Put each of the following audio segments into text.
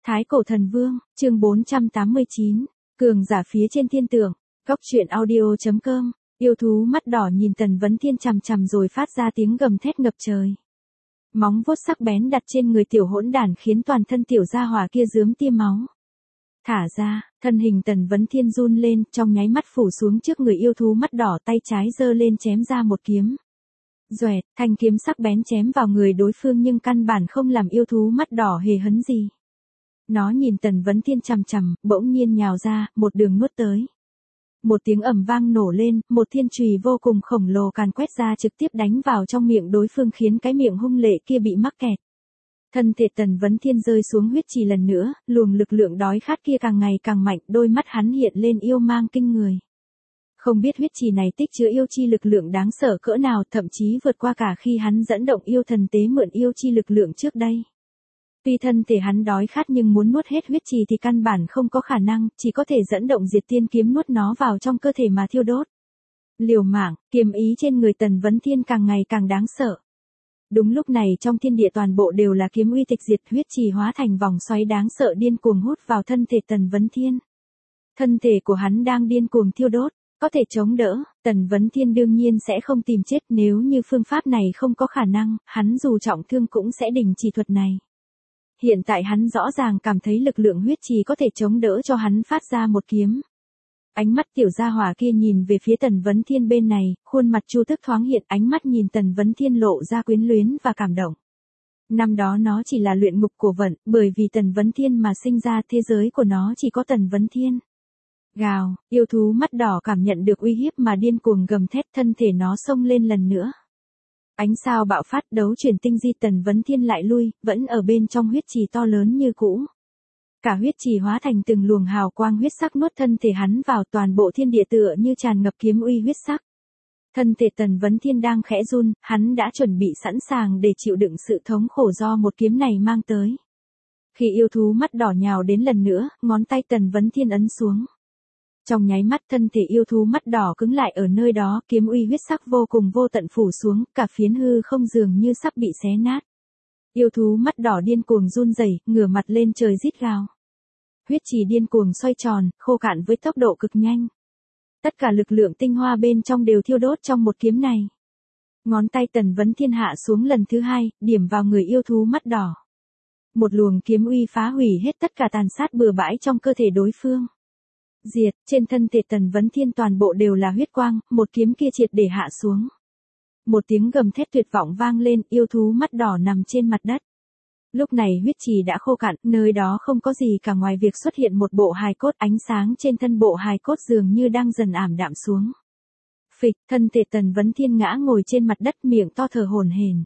Thái cổ thần vương, chương 489, cường giả phía trên thiên tượng, góc truyện audio.com, yêu thú mắt đỏ nhìn Tần Vấn Thiên chằm chằm rồi phát ra tiếng gầm thét ngập trời. Móng vuốt sắc bén đặt trên người tiểu hỗn đản khiến toàn thân tiểu gia hỏa kia rướm tia máu. Thả ra, thân hình Tần Vấn Thiên run lên, trong nháy mắt phủ xuống trước người yêu thú mắt đỏ, tay trái giơ lên chém ra một kiếm. Doẹt, thanh kiếm sắc bén chém vào người đối phương nhưng căn bản không làm yêu thú mắt đỏ hề hấn gì. Nó nhìn Tần Vấn Thiên chằm chằm, bỗng nhiên nhào ra, một đường nuốt tới. Một tiếng ầm vang nổ lên, một thiên chùy vô cùng khổng lồ càn quét ra trực tiếp đánh vào trong miệng đối phương khiến cái miệng hung lệ kia bị mắc kẹt. Thân thể Tần Vấn Thiên rơi xuống huyết trì lần nữa, luồng lực lượng đói khát kia càng ngày càng mạnh, đôi mắt hắn hiện lên yêu mang kinh người. Không biết huyết trì này tích chứa yêu chi lực lượng đáng sợ cỡ nào, thậm chí vượt qua cả khi hắn dẫn động yêu thần tế mượn yêu chi lực lượng trước đây. Tuy thân thể hắn đói khát nhưng muốn nuốt hết huyết trì thì căn bản không có khả năng, chỉ có thể dẫn động diệt tiên kiếm nuốt nó vào trong cơ thể mà thiêu đốt. Liều mạng, kiếm ý trên người Tần Vấn Thiên càng ngày càng đáng sợ. Đúng lúc này trong thiên địa toàn bộ đều là kiếm uy tịch diệt, huyết trì hóa thành vòng xoáy đáng sợ điên cuồng hút vào thân thể Tần Vấn Thiên. Thân thể của hắn đang điên cuồng thiêu đốt, có thể chống đỡ, Tần Vấn Thiên đương nhiên sẽ không tìm chết, nếu như phương pháp này không có khả năng, hắn dù trọng thương cũng sẽ đình chỉ thuật này. Hiện tại hắn rõ ràng cảm thấy lực lượng huyết trì có thể chống đỡ cho hắn phát ra một kiếm. Ánh mắt tiểu gia hỏa kia nhìn về phía Tần Vấn Thiên bên này, khuôn mặt chu tức thoáng hiện, ánh mắt nhìn Tần Vấn Thiên lộ ra quyến luyến và cảm động. Năm đó nó chỉ là luyện ngục của vận, bởi vì Tần Vấn Thiên mà sinh ra, thế giới của nó chỉ có Tần Vấn Thiên. Gào, yêu thú mắt đỏ cảm nhận được uy hiếp mà điên cuồng gầm thét, thân thể nó xông lên lần nữa. Ánh sao bạo phát, đấu chuyển tinh di, Tần Vấn Thiên lại lui, vẫn ở bên trong huyết trì to lớn như cũ. Cả huyết trì hóa thành từng luồng hào quang huyết sắc nuốt thân thể hắn vào, toàn bộ thiên địa tựa như tràn ngập kiếm uy huyết sắc. Thân thể Tần Vấn Thiên đang khẽ run, hắn đã chuẩn bị sẵn sàng để chịu đựng sự thống khổ do một kiếm này mang tới. Khi yêu thú mắt đỏ nhào đến lần nữa, ngón tay Tần Vấn Thiên ấn xuống. Trong nháy mắt thân thể yêu thú mắt đỏ cứng lại ở nơi đó, kiếm uy huyết sắc vô cùng vô tận phủ xuống, cả phiến hư không dường như sắp bị xé nát. Yêu thú mắt đỏ điên cuồng run rẩy, ngửa mặt lên trời rít gào. Huyết trì điên cuồng xoay tròn, khô cạn với tốc độ cực nhanh. Tất cả lực lượng tinh hoa bên trong đều thiêu đốt trong một kiếm này. Ngón tay Tần Vấn Thiên hạ xuống lần thứ hai, điểm vào người yêu thú mắt đỏ. Một luồng kiếm uy phá hủy hết tất cả tàn sát bừa bãi trong cơ thể đối phương. Diệt, trên thân thể Tần Vấn Thiên toàn bộ đều là huyết quang, một kiếm kia triệt để hạ xuống. Một tiếng gầm thét tuyệt vọng vang lên, yêu thú mắt đỏ nằm trên mặt đất. Lúc này huyết trì đã khô cạn, nơi đó không có gì cả ngoài việc xuất hiện một bộ hài cốt, ánh sáng trên thân bộ hài cốt dường như đang dần ảm đạm xuống. Phịch, thân thể Tần Vấn Thiên ngã ngồi trên mặt đất, miệng to thở hổn hển.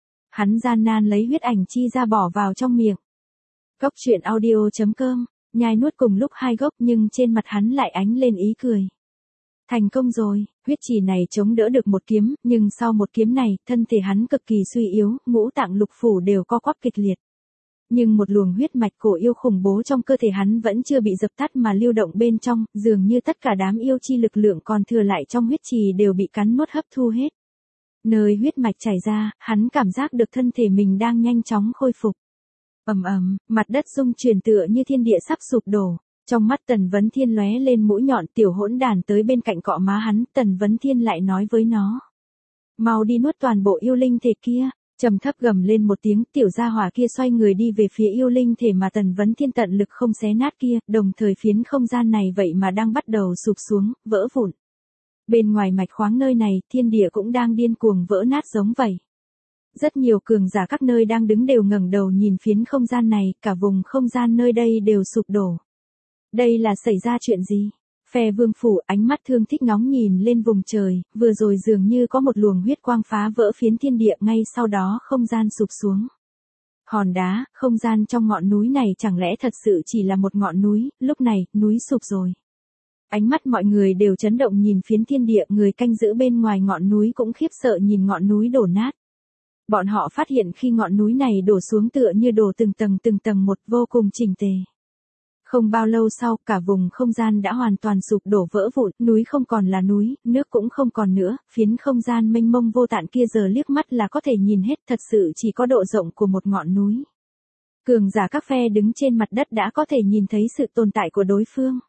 Hắn gian nan lấy huyết ảnh chi ra bỏ vào trong miệng. Góc truyện audio.com, nhai nuốt cùng lúc hai gốc nhưng trên mặt hắn lại ánh lên ý cười. Thành công rồi, huyết trì này chống đỡ được một kiếm, nhưng sau một kiếm này, thân thể hắn cực kỳ suy yếu, ngũ tạng lục phủ đều co quắp kịch liệt. Nhưng một luồng huyết mạch cổ yêu khủng bố trong cơ thể hắn vẫn chưa bị dập tắt mà lưu động bên trong, dường như tất cả đám yêu chi lực lượng còn thừa lại trong huyết trì đều bị cắn nuốt hấp thu hết. Nơi huyết mạch chảy ra, hắn cảm giác được thân thể mình đang nhanh chóng khôi phục. Ầm ầm, mặt đất rung chuyển tựa như thiên địa sắp sụp đổ. Trong mắt Tần Vấn Thiên lóe lên mũi nhọn, tiểu hỗn đản tới bên cạnh cọ má hắn, Tần Vấn Thiên lại nói với nó. Mau đi nuốt toàn bộ yêu linh thể kia, trầm thấp gầm lên một tiếng, tiểu gia hỏa kia xoay người đi về phía yêu linh thể mà Tần Vấn Thiên tận lực không xé nát kia, đồng thời phiến không gian này vậy mà đang bắt đầu sụp xuống, vỡ vụn. Bên ngoài mạch khoáng nơi này, thiên địa cũng đang điên cuồng vỡ nát giống vậy. Rất nhiều cường giả các nơi đang đứng đều ngẩng đầu nhìn phiến không gian này, cả vùng không gian nơi đây đều sụp đổ. Đây là xảy ra chuyện gì? Phe Vương phủ ánh mắt thương thích ngóng nhìn lên vùng trời, vừa rồi dường như có một luồng huyết quang phá vỡ phiến thiên địa, ngay sau đó không gian sụp xuống. Hòn đá, không gian trong ngọn núi này chẳng lẽ thật sự chỉ là một ngọn núi, lúc này, núi sụp rồi. Ánh mắt mọi người đều chấn động nhìn phiến thiên địa, người canh giữ bên ngoài ngọn núi cũng khiếp sợ nhìn ngọn núi đổ nát. Bọn họ phát hiện khi ngọn núi này đổ xuống tựa như đổ từng tầng một, vô cùng chỉnh tề. Không bao lâu sau, cả vùng không gian đã hoàn toàn sụp đổ vỡ vụn, núi không còn là núi, nước cũng không còn nữa, phiến không gian mênh mông vô tận kia giờ liếc mắt là có thể nhìn hết, thật sự chỉ có độ rộng của một ngọn núi. Cường giả các phe đứng trên mặt đất đã có thể nhìn thấy sự tồn tại của đối phương.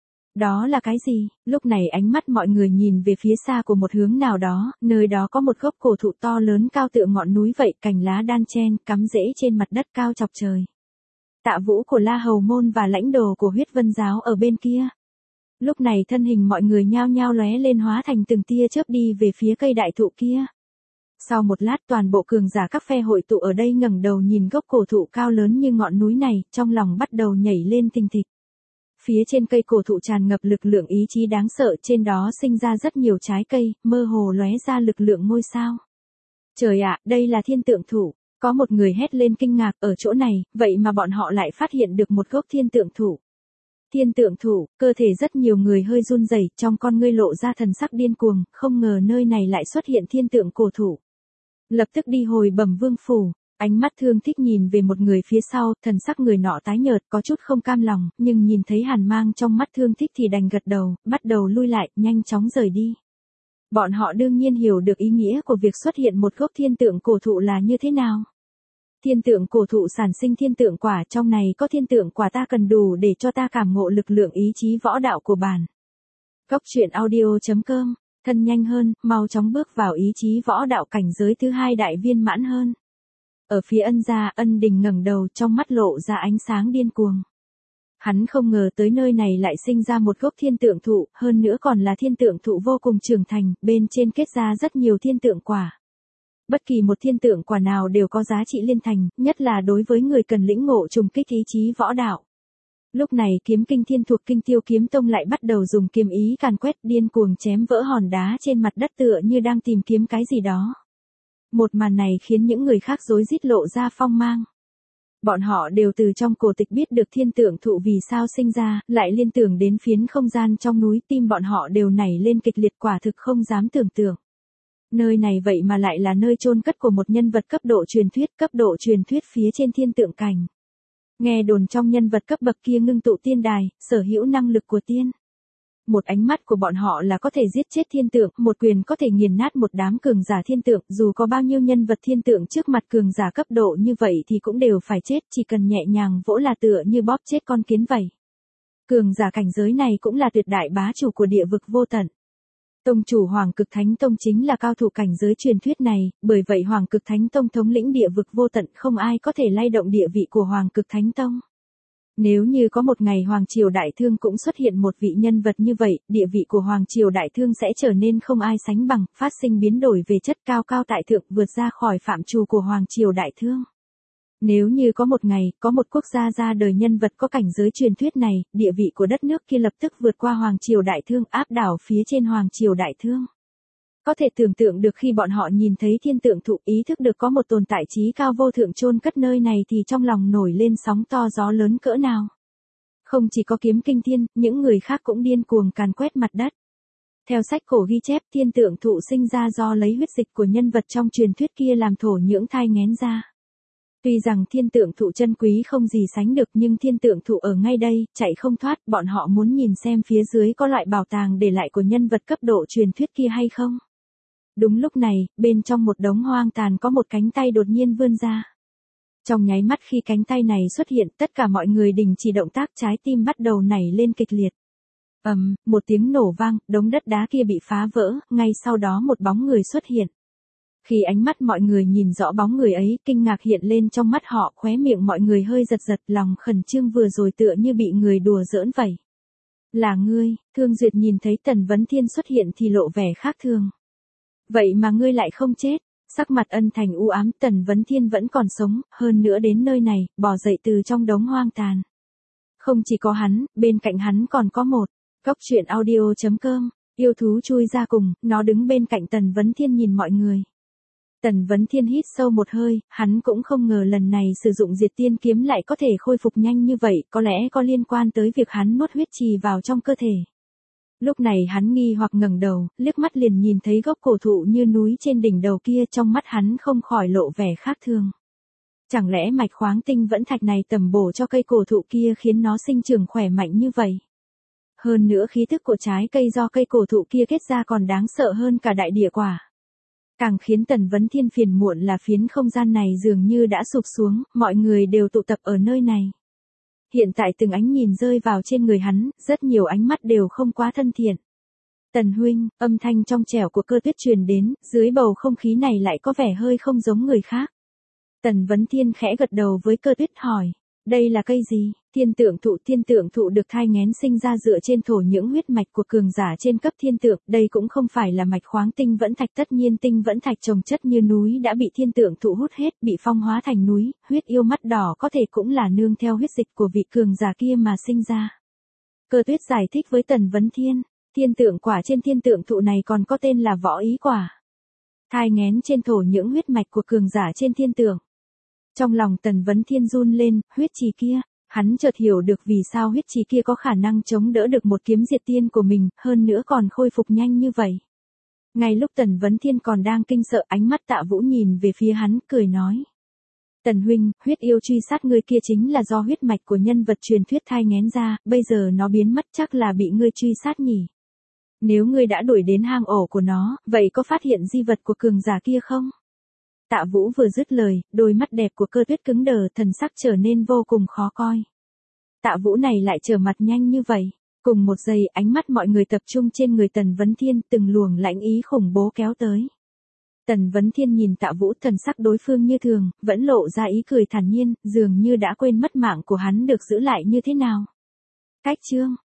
Đó là cái gì? Lúc này ánh mắt mọi người nhìn về phía xa của một hướng nào đó, nơi đó có một gốc cổ thụ to lớn cao tựa ngọn núi vậy, cành lá đan chen, cắm rễ trên mặt đất cao chọc trời. Tạ Vũ của La Hầu Môn và lãnh đồ của Huyết Vân Giáo ở bên kia. Lúc này thân hình mọi người nhao nhao lóe lên hóa thành từng tia chớp đi về phía cây đại thụ kia. Sau một lát toàn bộ cường giả các phe hội tụ ở đây ngẩng đầu nhìn gốc cổ thụ cao lớn như ngọn núi này, trong lòng bắt đầu nhảy lên thình thịch. Phía trên cây cổ thụ tràn ngập lực lượng ý chí đáng sợ, trên đó sinh ra rất nhiều trái cây, mơ hồ lóe ra lực lượng ngôi sao. Trời ạ, đây là thiên tượng thụ. Có một người hét lên kinh ngạc, ở chỗ này, vậy mà bọn họ lại phát hiện được một gốc thiên tượng thụ. Thiên tượng thụ, cơ thể rất nhiều người hơi run rẩy, trong con ngươi lộ ra thần sắc điên cuồng, không ngờ nơi này lại xuất hiện thiên tượng cổ thụ. Lập tức đi hồi bẩm vương phủ, ánh mắt Thương Thích nhìn về một người phía sau, thần sắc người nọ tái nhợt, có chút không cam lòng, nhưng nhìn thấy hàn mang trong mắt Thương Thích thì đành gật đầu, bắt đầu lui lại, nhanh chóng rời đi. Bọn họ đương nhiên hiểu được ý nghĩa của việc xuất hiện một gốc thiên tượng cổ thụ là như thế nào. Thiên tượng cổ thụ sản sinh thiên tượng quả, trong này có thiên tượng quả ta cần đủ để cho ta cảm ngộ lực lượng ý chí võ đạo của bản. Góc truyện audio.com, thân nhanh hơn, mau chóng bước vào ý chí võ đạo cảnh giới thứ 2 đại viên mãn hơn. Ở phía Ân gia, Ân Đình ngẩng đầu, trong mắt lộ ra ánh sáng điên cuồng. Hắn không ngờ tới nơi này lại sinh ra một gốc thiên tượng thụ, hơn nữa còn là thiên tượng thụ vô cùng trưởng thành, bên trên kết ra rất nhiều thiên tượng quả. Bất kỳ một thiên tượng quả nào đều có giá trị liên thành, nhất là đối với người cần lĩnh ngộ trùng kích ý chí võ đạo. Lúc này kiếm kinh thiên thuộc Kinh Tiêu Kiếm Tông lại bắt đầu dùng kiếm ý càn quét, điên cuồng chém vỡ hòn đá trên mặt đất tựa như đang tìm kiếm cái gì đó. Một màn này khiến những người khác rối rít lộ ra phong mang. Bọn họ đều từ trong cổ tịch biết được thiên tượng thụ vì sao sinh ra, lại liên tưởng đến phiến không gian trong núi, tim bọn họ đều nảy lên kịch liệt, quả thực không dám tưởng tượng. Nơi này vậy mà lại là nơi chôn cất của một nhân vật cấp độ truyền thuyết phía trên thiên tượng cảnh. Nghe đồn trong nhân vật cấp bậc kia ngưng tụ tiên đài, sở hữu năng lực của tiên. Một ánh mắt của bọn họ là có thể giết chết thiên tượng, một quyền có thể nghiền nát một đám cường giả thiên tượng, dù có bao nhiêu nhân vật thiên tượng trước mặt cường giả cấp độ như vậy thì cũng đều phải chết, chỉ cần nhẹ nhàng vỗ là tựa như bóp chết con kiến vậy. Cường giả cảnh giới này cũng là tuyệt đại bá chủ của địa vực vô tận. Tông chủ Hoàng Cực Thánh Tông chính là cao thủ cảnh giới truyền thuyết này, bởi vậy Hoàng Cực Thánh Tông thống lĩnh địa vực vô tận, không ai có thể lay động địa vị của Hoàng Cực Thánh Tông. Nếu như có một ngày Hoàng Triều Đại Thương cũng xuất hiện một vị nhân vật như vậy, địa vị của Hoàng Triều Đại Thương sẽ trở nên không ai sánh bằng, phát sinh biến đổi về chất, cao cao tại thượng, vượt ra khỏi phạm trù của Hoàng Triều Đại Thương. Nếu như có một ngày, có một quốc gia ra đời nhân vật có cảnh giới truyền thuyết này, địa vị của đất nước kia lập tức vượt qua Hoàng Triều Đại Thương, áp đảo phía trên Hoàng Triều Đại Thương. Có thể tưởng tượng được khi bọn họ nhìn thấy thiên tượng thụ, ý thức được có một tồn tại trí cao vô thượng chôn cất nơi này thì trong lòng nổi lên sóng to gió lớn cỡ nào. Không chỉ có Kiếm Kinh Thiên, những người khác cũng điên cuồng càn quét mặt đất. Theo sách cổ ghi chép, thiên tượng thụ sinh ra do lấy huyết dịch của nhân vật trong truyền thuyết kia làm thổ nhưỡng thai nghén ra. Tuy rằng thiên tượng thụ chân quý không gì sánh được, nhưng thiên tượng thụ ở ngay đây, chạy không thoát, bọn họ muốn nhìn xem phía dưới có loại bảo tàng để lại của nhân vật cấp độ truyền thuyết kia hay không. Đúng lúc này, bên trong một đống hoang tàn có một cánh tay đột nhiên vươn ra. Trong nháy mắt khi cánh tay này xuất hiện, tất cả mọi người đình chỉ động tác, trái tim bắt đầu nảy lên kịch liệt. Một tiếng nổ vang, đống đất đá kia bị phá vỡ, ngay sau đó một bóng người xuất hiện. Khi ánh mắt mọi người nhìn rõ bóng người ấy, kinh ngạc hiện lên trong mắt họ, khóe miệng mọi người hơi giật giật, lòng khẩn trương vừa rồi tựa như bị người đùa giỡn vậy. Là ngươi? Thương Duyệt nhìn thấy Tần Vấn Thiên xuất hiện thì lộ vẻ khác thường. Vậy mà ngươi lại không chết? Sắc mặt Ân Thành u ám, Tần Vấn Thiên vẫn còn sống, hơn nữa đến nơi này, bò dậy từ trong đống hoang tàn. Không chỉ có hắn, bên cạnh hắn còn có một. Góc truyện audio.com, yêu thú chui ra cùng, nó đứng bên cạnh Tần Vấn Thiên nhìn mọi người. Tần Vấn Thiên hít sâu một hơi, hắn cũng không ngờ lần này sử dụng diệt tiên kiếm lại có thể khôi phục nhanh như vậy, có lẽ có liên quan tới việc hắn nuốt huyết trì vào trong cơ thể. Lúc này hắn nghi hoặc ngẩng đầu, liếc mắt liền nhìn thấy gốc cổ thụ như núi trên đỉnh đầu kia, trong mắt hắn không khỏi lộ vẻ khác thường. Chẳng lẽ mạch khoáng tinh vẫn thạch này tầm bổ cho cây cổ thụ kia khiến nó sinh trưởng khỏe mạnh như vậy? Hơn nữa khí thức của trái cây do cây cổ thụ kia kết ra còn đáng sợ hơn cả đại địa quả. Càng khiến Tần Vấn Thiên phiền muộn là phiến không gian này dường như đã sụp xuống, mọi người đều tụ tập ở nơi này. Hiện tại từng ánh nhìn rơi vào trên người hắn, rất nhiều ánh mắt đều không quá thân thiện. Tần huynh, âm thanh trong trẻo của Cơ Tuyết truyền đến, dưới bầu không khí này lại có vẻ hơi không giống người khác. Tần Vấn Thiên khẽ gật đầu với Cơ Tuyết hỏi, đây là cây gì? Thiên tượng thụ được thai nghén sinh ra dựa trên thổ những huyết mạch của cường giả trên cấp thiên tượng, đây cũng không phải là mạch khoáng tinh vẫn thạch, tất nhiên tinh vẫn thạch trồng chất như núi đã bị thiên tượng thụ hút hết, bị phong hóa thành núi, huyết yêu mắt đỏ có thể cũng là nương theo huyết dịch của vị cường giả kia mà sinh ra. Cơ Tuyết giải thích với Tần Vấn Thiên, thiên tượng quả trên thiên tượng thụ này còn có tên là võ ý quả. Thai nghén trên thổ những huyết mạch của cường giả trên thiên tượng. Trong lòng Tần Vấn Thiên run lên, huyết trì kia, hắn chợt hiểu được vì sao huyết trì kia có khả năng chống đỡ được một kiếm diệt tiên của mình, hơn nữa còn khôi phục nhanh như vậy. Ngay lúc Tần Vấn Thiên còn đang kinh sợ, ánh mắt Tạ Vũ nhìn về phía hắn, cười nói. Tần huynh, huyết yêu truy sát ngươi kia chính là do huyết mạch của nhân vật truyền thuyết thai nghén ra, bây giờ nó biến mất chắc là bị ngươi truy sát nhỉ. Nếu ngươi đã đuổi đến hang ổ của nó, vậy có phát hiện di vật của cường giả kia không? Tạ Vũ vừa dứt lời, đôi mắt đẹp của Cơ Tuyết cứng đờ, thần sắc trở nên vô cùng khó coi. Tạ Vũ này lại trở mặt nhanh như vậy. Cùng một giây, ánh mắt mọi người tập trung trên người Tần Vấn Thiên, từng luồng lãnh ý khủng bố kéo tới. Tần Vấn Thiên nhìn Tạ Vũ, thần sắc đối phương như thường, vẫn lộ ra ý cười thản nhiên, dường như đã quên mất mạng của hắn được giữ lại như thế nào. Cách chương